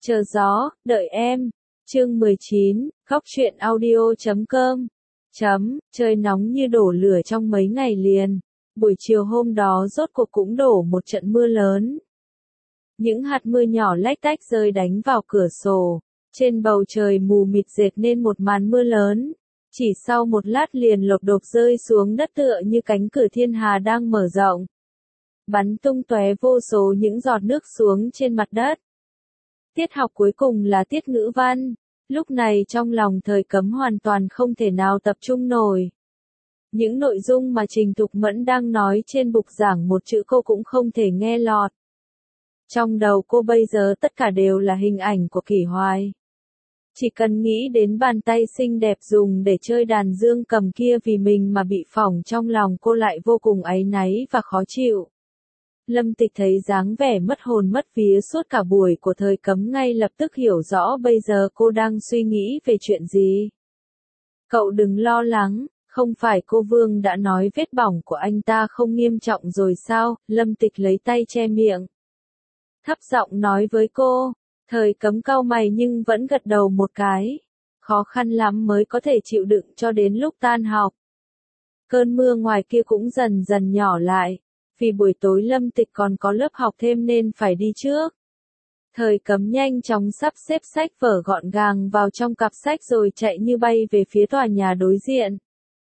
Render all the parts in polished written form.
Chờ gió, đợi em. Chương 19, khóc chuyện audio.com. Trời nóng như đổ lửa trong mấy ngày liền. Buổi chiều hôm đó rốt cuộc cũng đổ một trận mưa lớn. Những hạt mưa nhỏ lách tách rơi đánh vào cửa sổ. Trên bầu trời mù mịt dệt nên một màn mưa lớn. Chỉ sau một lát liền lộp độp rơi xuống đất tựa như cánh cửa thiên hà đang mở rộng. Bắn tung tóe vô số những giọt nước xuống trên mặt đất. Tiết học cuối cùng là tiết ngữ văn. Lúc này trong lòng Thời Cấm hoàn toàn không thể nào tập trung nổi. Những nội dung mà Trình Thục Mẫn đang nói trên bục giảng một chữ cô cũng không thể nghe lọt. Trong đầu cô bây giờ tất cả đều là hình ảnh của Kỷ Hoài. Chỉ cần nghĩ đến bàn tay xinh đẹp dùng để chơi đàn dương cầm kia vì mình mà bị phỏng, trong lòng cô lại vô cùng áy náy và khó chịu. Lâm Tịch thấy dáng vẻ mất hồn mất vía suốt cả buổi của Thời Cấm ngay lập tức hiểu rõ bây giờ cô đang suy nghĩ về chuyện gì. Cậu đừng lo lắng, không phải cô Vương đã nói vết bỏng của anh ta không nghiêm trọng rồi sao? Lâm Tịch lấy tay che miệng. Thấp giọng nói với cô. Thời Cấm cau mày nhưng vẫn gật đầu một cái. Khó khăn lắm mới có thể chịu đựng cho đến lúc tan học. Cơn mưa ngoài kia cũng dần dần nhỏ lại. Vì buổi tối Lâm Tịch còn có lớp học thêm nên phải đi trước. Thời Cấm nhanh chóng sắp xếp sách vở gọn gàng vào trong cặp sách rồi chạy như bay về phía tòa nhà đối diện.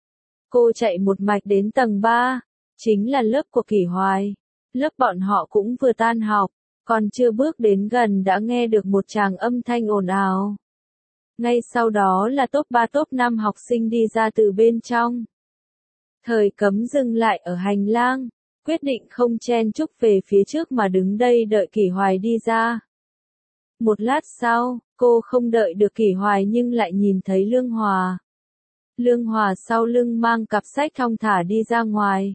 Cô chạy một mạch đến tầng 3, chính là lớp của Kỷ Hoài. Lớp bọn họ cũng vừa tan học, còn chưa bước đến gần đã nghe được một tràng âm thanh ồn ào. Ngay sau đó là top 3 top 5 học sinh đi ra từ bên trong. Thời Cấm dừng lại ở hành lang. Quyết định không chen chúc về phía trước mà đứng đây đợi Kỷ Hoài đi ra. Một lát sau, cô không đợi được Kỷ Hoài nhưng lại nhìn thấy Lương Hòa. Lương Hòa sau lưng mang cặp sách thong thả đi ra ngoài.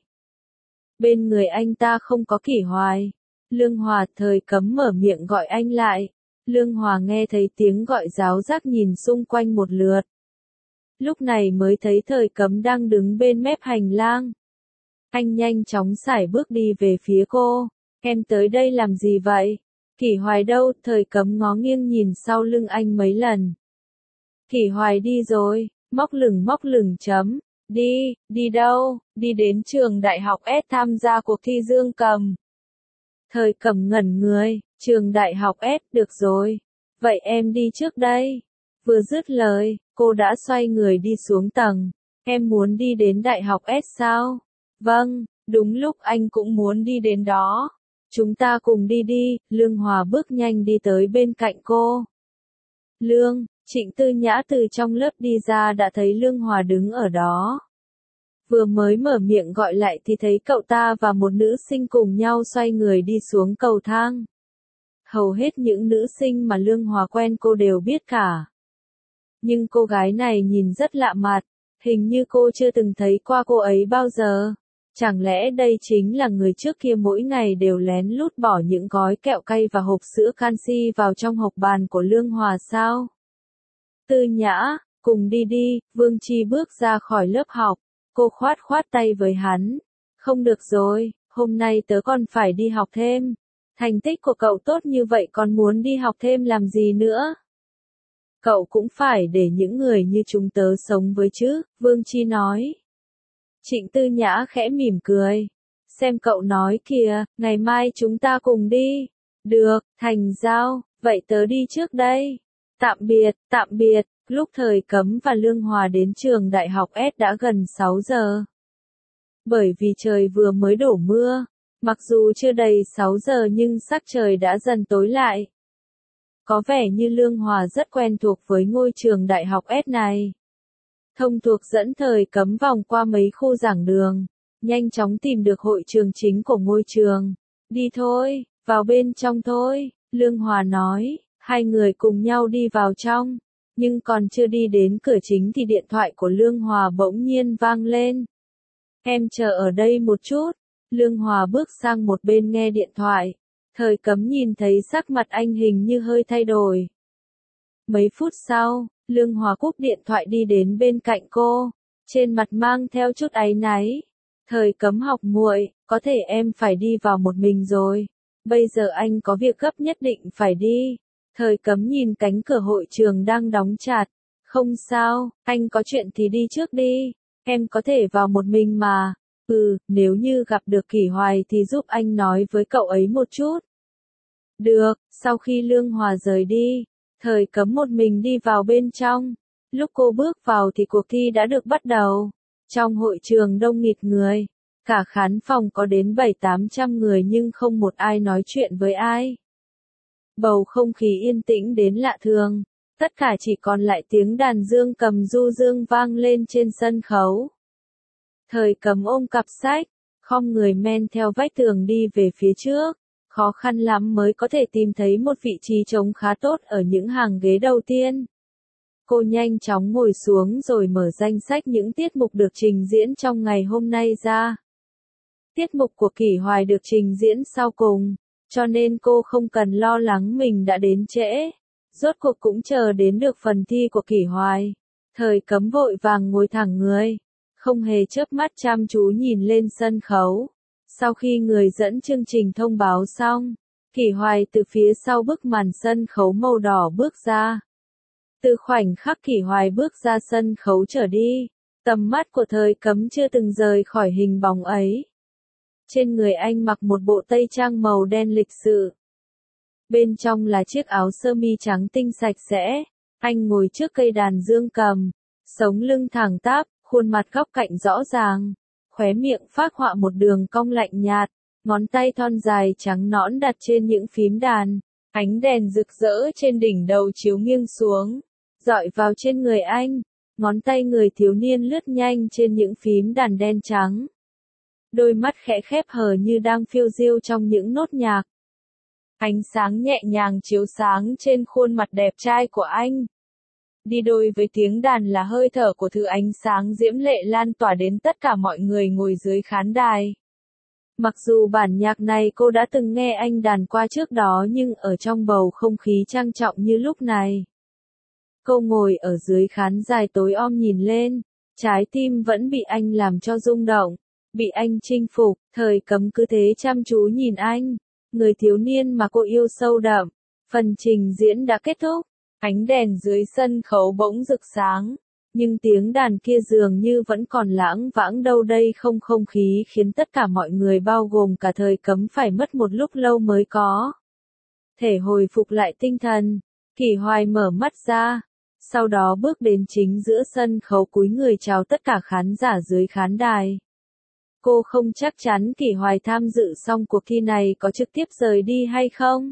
Bên người anh ta không có Kỷ Hoài. Lương Hòa. Thời Cấm mở miệng gọi anh lại. Lương Hòa nghe thấy tiếng gọi giáo giác nhìn xung quanh một lượt. Lúc này mới thấy Thời Cấm đang đứng bên mép hành lang. Anh nhanh chóng sải bước đi về phía cô. Em tới đây làm gì vậy? Kỷ Hoài đâu? Thời Cấm ngó nghiêng nhìn sau lưng anh mấy lần. Kỷ Hoài đi rồi, móc lửng chấm. Đi đâu? Đi đến trường đại học S tham gia cuộc thi dương cầm. Thời Cấm ngẩn người, trường đại học S, được rồi. Vậy em đi trước đây. Vừa dứt lời, cô đã xoay người đi xuống tầng. Em muốn đi đến đại học S sao? Vâng, đúng lúc anh cũng muốn đi đến đó. Chúng ta cùng đi đi. Lương Hòa bước nhanh đi tới bên cạnh cô. Trịnh Tư Nhã từ trong lớp đi ra đã thấy Lương Hòa đứng ở đó. Vừa mới mở miệng gọi lại thì thấy cậu ta và một nữ sinh cùng nhau xoay người đi xuống cầu thang. Hầu hết những nữ sinh mà Lương Hòa quen cô đều biết cả. Nhưng cô gái này nhìn rất lạ mặt, hình như cô chưa từng thấy qua cô ấy bao giờ. Chẳng lẽ đây chính là người trước kia mỗi ngày đều lén lút bỏ những gói kẹo cay và hộp sữa canxi vào trong hộc bàn của Lương Hòa sao? Tư Nhã, cùng đi đi. Vương Chi bước ra khỏi lớp học. Cô khoát tay với hắn. Không được rồi, hôm nay tớ còn phải đi học thêm. Thành tích của cậu tốt như vậy còn muốn đi học thêm làm gì nữa? Cậu cũng phải để những người như chúng tớ sống với chứ, Vương Chi nói. Trịnh Tư Nhã khẽ mỉm cười. Xem cậu nói kìa, ngày mai chúng ta cùng đi. Được, thành giao, vậy tớ đi trước đây. Tạm biệt. Lúc Thời Cấm và Lương Hòa đến trường đại học S đã gần 6 giờ. Bởi vì trời vừa mới đổ mưa, mặc dù chưa đầy 6 giờ nhưng sắc trời đã dần tối lại. Có vẻ như Lương Hòa rất quen thuộc với ngôi trường đại học S này. Thông thuộc dẫn Thời Cấm vòng qua mấy khu giảng đường, nhanh chóng tìm được hội trường chính của ngôi trường. Đi thôi, vào bên trong thôi, Lương Hòa nói. Hai người cùng nhau đi vào trong, nhưng còn chưa đi đến cửa chính thì điện thoại của Lương Hòa bỗng nhiên vang lên. Em chờ ở đây một chút. Lương Hòa bước sang một bên nghe điện thoại. Thời Cấm nhìn thấy sắc mặt anh hình như hơi thay đổi. Mấy phút sau, Lương Hòa cúp điện thoại đi đến bên cạnh cô, trên mặt mang theo chút áy náy. Thời Cấm học muội, có thể em phải đi vào một mình rồi. Bây giờ anh có việc gấp nhất định phải đi. Thời Cấm nhìn cánh cửa hội trường đang đóng chặt. Không sao, anh có chuyện thì đi trước đi. Em có thể vào một mình mà. Nếu như gặp được Kỷ Hoài thì giúp anh nói với cậu ấy một chút. Được, sau khi Lương Hòa rời đi, Thời Cấm một mình đi vào bên trong. Lúc cô bước vào thì cuộc thi đã được bắt đầu. Trong hội trường đông nghịt người. Cả khán phòng có đến 700-800 người nhưng không một ai nói chuyện với ai. Bầu không khí yên tĩnh đến lạ thường. Tất cả chỉ còn lại tiếng đàn dương cầm du dương vang lên trên sân khấu. Thời Cấm ôm cặp sách, khom người men theo vách tường đi về phía trước. Khó khăn lắm mới có thể tìm thấy một vị trí trống khá tốt ở những hàng ghế đầu tiên. Cô nhanh chóng ngồi xuống rồi mở danh sách những tiết mục được trình diễn trong ngày hôm nay ra. Tiết mục của Kỷ Hoài được trình diễn sau cùng, cho nên cô không cần lo lắng mình đã đến trễ. Rốt cuộc cũng chờ đến được phần thi của Kỷ Hoài. Thời Cấm vội vàng ngồi thẳng người, không hề chớp mắt chăm chú nhìn lên sân khấu. Sau khi người dẫn chương trình thông báo xong, Kỷ Hoài từ phía sau bức màn sân khấu màu đỏ bước ra. Từ khoảnh khắc Kỷ Hoài bước ra sân khấu trở đi, tầm mắt của Thời Cấm chưa từng rời khỏi hình bóng ấy. Trên người anh mặc một bộ tây trang màu đen lịch sự. Bên trong là chiếc áo sơ mi trắng tinh sạch sẽ. Anh ngồi trước cây đàn dương cầm, sống lưng thẳng tắp, khuôn mặt góc cạnh rõ ràng, khóe miệng phác họa một đường cong lạnh nhạt, ngón tay thon dài trắng nõn đặt trên những phím đàn, ánh đèn rực rỡ trên đỉnh đầu chiếu nghiêng xuống, dọi vào trên người anh, ngón tay người thiếu niên lướt nhanh trên những phím đàn đen trắng. Đôi mắt khẽ khép hờ như đang phiêu diêu trong những nốt nhạc. Ánh sáng nhẹ nhàng chiếu sáng trên khuôn mặt đẹp trai của anh. Đi đôi với tiếng đàn là hơi thở của thứ ánh sáng diễm lệ lan tỏa đến tất cả mọi người ngồi dưới khán đài. Mặc dù bản nhạc này cô đã từng nghe anh đàn qua trước đó nhưng ở trong bầu không khí trang trọng như lúc này. Cô ngồi ở dưới khán đài tối om nhìn lên, trái tim vẫn bị anh làm cho rung động, bị anh chinh phục. Thời Cấm cứ thế chăm chú nhìn anh, người thiếu niên mà cô yêu sâu đậm. Phần trình diễn đã kết thúc, ánh đèn dưới sân khấu bỗng rực sáng, nhưng tiếng đàn kia dường như vẫn còn lãng vãng đâu đây không khí khiến tất cả mọi người bao gồm cả Thời Cấm phải mất một lúc lâu mới có thể hồi phục lại tinh thần. Kỷ Hoài mở mắt ra, sau đó bước đến chính giữa sân khấu cúi người chào tất cả khán giả dưới khán đài. Cô không chắc chắn Kỷ Hoài tham dự xong cuộc thi này có trực tiếp rời đi hay không.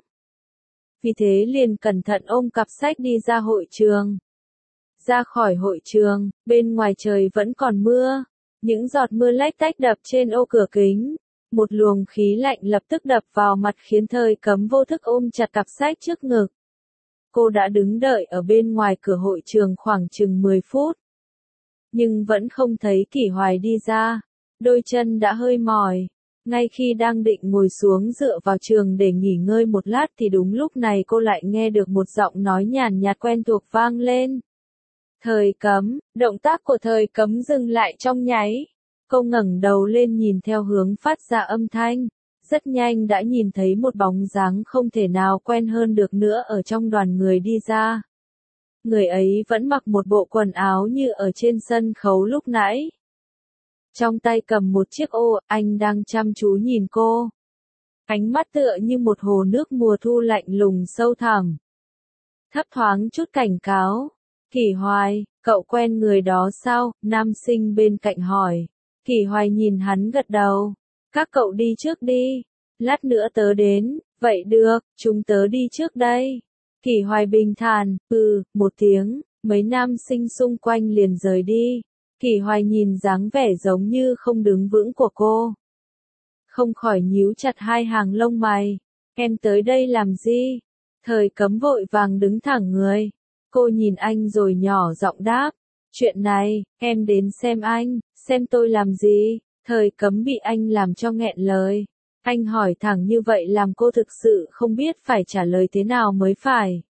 Vì thế liền cẩn thận ôm cặp sách đi ra hội trường. Ra khỏi hội trường, bên ngoài trời vẫn còn mưa. Những giọt mưa lách tách đập trên ô cửa kính. Một luồng khí lạnh lập tức đập vào mặt khiến Thời Cấm vô thức ôm chặt cặp sách trước ngực. Cô đã đứng đợi ở bên ngoài cửa hội trường khoảng chừng 10 phút. Nhưng vẫn không thấy Kỷ Hoài đi ra. Đôi chân đã hơi mỏi. Ngay khi đang định ngồi xuống dựa vào trường để nghỉ ngơi một lát thì đúng lúc này cô lại nghe được một giọng nói nhàn nhạt quen thuộc vang lên. Thời Cấm, động tác của Thời Cấm dừng lại trong nháy. Cô ngẩng đầu lên nhìn theo hướng phát ra âm thanh. Rất nhanh đã nhìn thấy một bóng dáng không thể nào quen hơn được nữa ở trong đoàn người đi ra. Người ấy vẫn mặc một bộ quần áo như ở trên sân khấu lúc nãy. Trong tay cầm một chiếc ô, anh đang chăm chú nhìn cô. Ánh mắt tựa như một hồ nước mùa thu lạnh lùng sâu thẳm. Thấp thoáng chút cảnh cáo. Kỷ Hoài, cậu quen người đó sao? Nam sinh bên cạnh hỏi. Kỷ Hoài nhìn hắn gật đầu. Các cậu đi trước đi. Lát nữa tớ đến. Vậy được, chúng tớ đi trước đây. Kỷ Hoài bình thản, một tiếng, mấy nam sinh xung quanh liền rời đi. Kỷ Hoài nhìn dáng vẻ giống như không đứng vững của cô. Không khỏi nhíu chặt hai hàng lông mày. Em tới đây làm gì? Thời Cấm vội vàng đứng thẳng người. Cô nhìn anh rồi nhỏ giọng đáp. Chuyện này, em đến xem anh, xem tôi làm gì? Thời Cấm bị anh làm cho nghẹn lời. Anh hỏi thẳng như vậy làm cô thực sự không biết phải trả lời thế nào mới phải.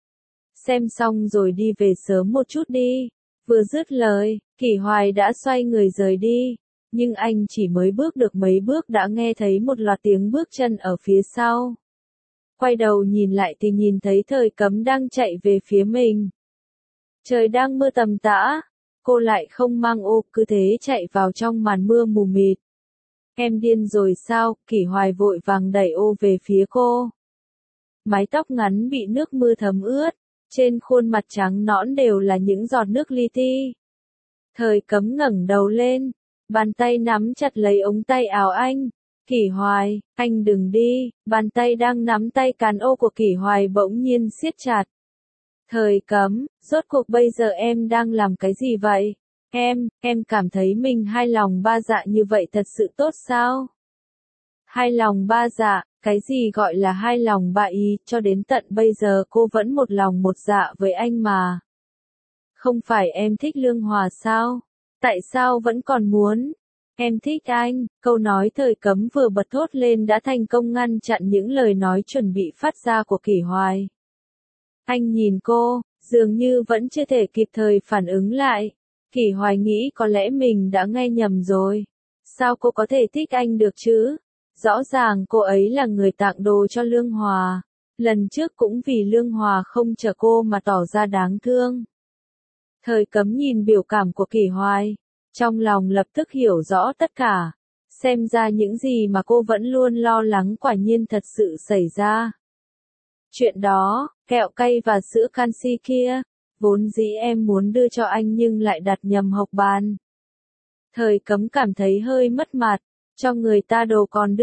Xem xong rồi đi về sớm một chút đi. Vừa dứt lời, Kỷ Hoài đã xoay người rời đi. Nhưng anh chỉ mới bước được mấy bước đã nghe thấy một loạt tiếng bước chân ở phía sau. Quay đầu nhìn lại thì nhìn thấy Thời Cấm đang chạy về phía mình. Trời đang mưa tầm tã, cô lại không mang ô, cứ thế chạy vào trong màn mưa mù mịt. Em điên rồi sao? Kỷ Hoài vội vàng đẩy ô về phía cô. Mái tóc ngắn bị nước mưa thấm ướt, trên khuôn mặt trắng nõn đều là những giọt nước li ti. Thời Cấm ngẩng đầu lên, bàn tay nắm chặt lấy ống tay áo anh. Kỷ Hoài, anh đừng đi, bàn tay đang nắm tay cán ô của Kỷ Hoài bỗng nhiên siết chặt. Thời Cấm, rốt cuộc bây giờ em đang làm cái gì vậy? Em cảm thấy mình hai lòng ba dạ như vậy thật sự tốt sao? Hai lòng ba dạ, cái gì gọi là hai lòng ba ý, cho đến tận bây giờ cô vẫn một lòng một dạ với anh mà. Không phải em thích Lương Hòa sao? Tại sao vẫn còn muốn? Em thích anh, câu nói Thời Cấm vừa bật thốt lên đã thành công ngăn chặn những lời nói chuẩn bị phát ra của Kỷ Hoài. Anh nhìn cô, dường như vẫn chưa thể kịp thời phản ứng lại. Kỷ Hoài nghĩ có lẽ mình đã nghe nhầm rồi. Sao cô có thể thích anh được chứ? Rõ ràng cô ấy là người tặng đồ cho Lương Hòa. Lần trước cũng vì Lương Hòa không chờ cô mà tỏ ra đáng thương. Thời Cấm nhìn biểu cảm của Kỷ Hoài, trong lòng lập tức hiểu rõ tất cả. Xem ra những gì mà cô vẫn luôn lo lắng quả nhiên thật sự xảy ra. Chuyện đó, kẹo cay và sữa canxi kia, vốn dĩ em muốn đưa cho anh nhưng lại đặt nhầm hộp bàn. Thời Cấm cảm thấy hơi mất mặt, cho người ta đồ còn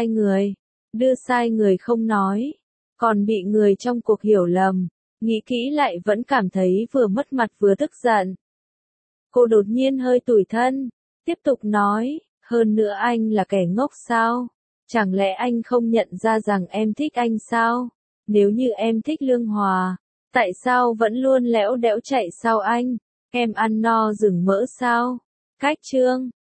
đưa sai người không nói, còn bị người trong cuộc hiểu lầm, nghĩ kỹ lại vẫn cảm thấy vừa mất mặt vừa tức giận. Cô đột nhiên hơi tủi thân, tiếp tục nói, hơn nữa anh là kẻ ngốc sao? Chẳng lẽ anh không nhận ra rằng em thích anh sao? Nếu như em thích Lương Hòa, tại sao vẫn luôn lẽo đẽo chạy sau anh? Em ăn no rừng mỡ sao? Cách chương